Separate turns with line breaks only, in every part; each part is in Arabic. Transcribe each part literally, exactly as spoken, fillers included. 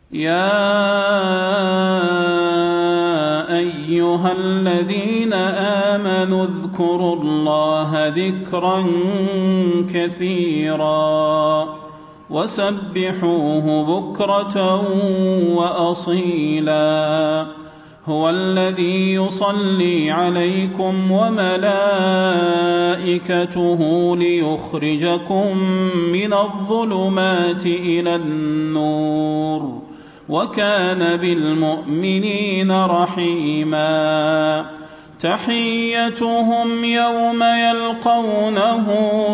يا أيها الذين آمنوا اذكروا الله ذكرا كثيرا وسبحوه بكرة وأصيلا. هو الذي يصلي عليكم وملائكته ليخرجكم من الظلمات إلى النور وكان بالمؤمنين رحيما. تحيتهم يوم يلقونه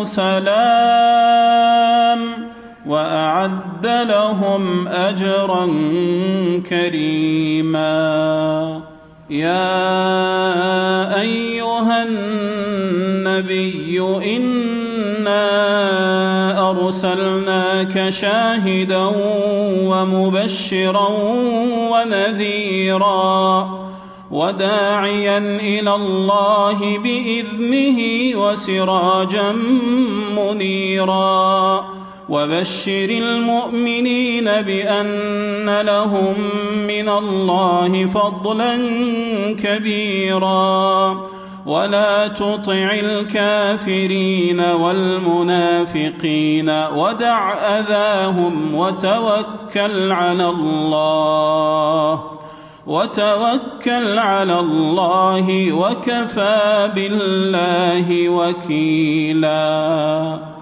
سلام وأعد لهم أجرا كريما. يا أيها النبي إنا أرسلناك شاهدا ومبشرا ونذيرا وداعيا إلى الله بإذنه وسراجا منيرا. وبشر المؤمنين بأن لهم من الله فضلا كبيرا ولا تطع الكافرين والمنافقين ودع أذاهم وتوكل على الله وتوكل على الله وكفى بالله وكيلا.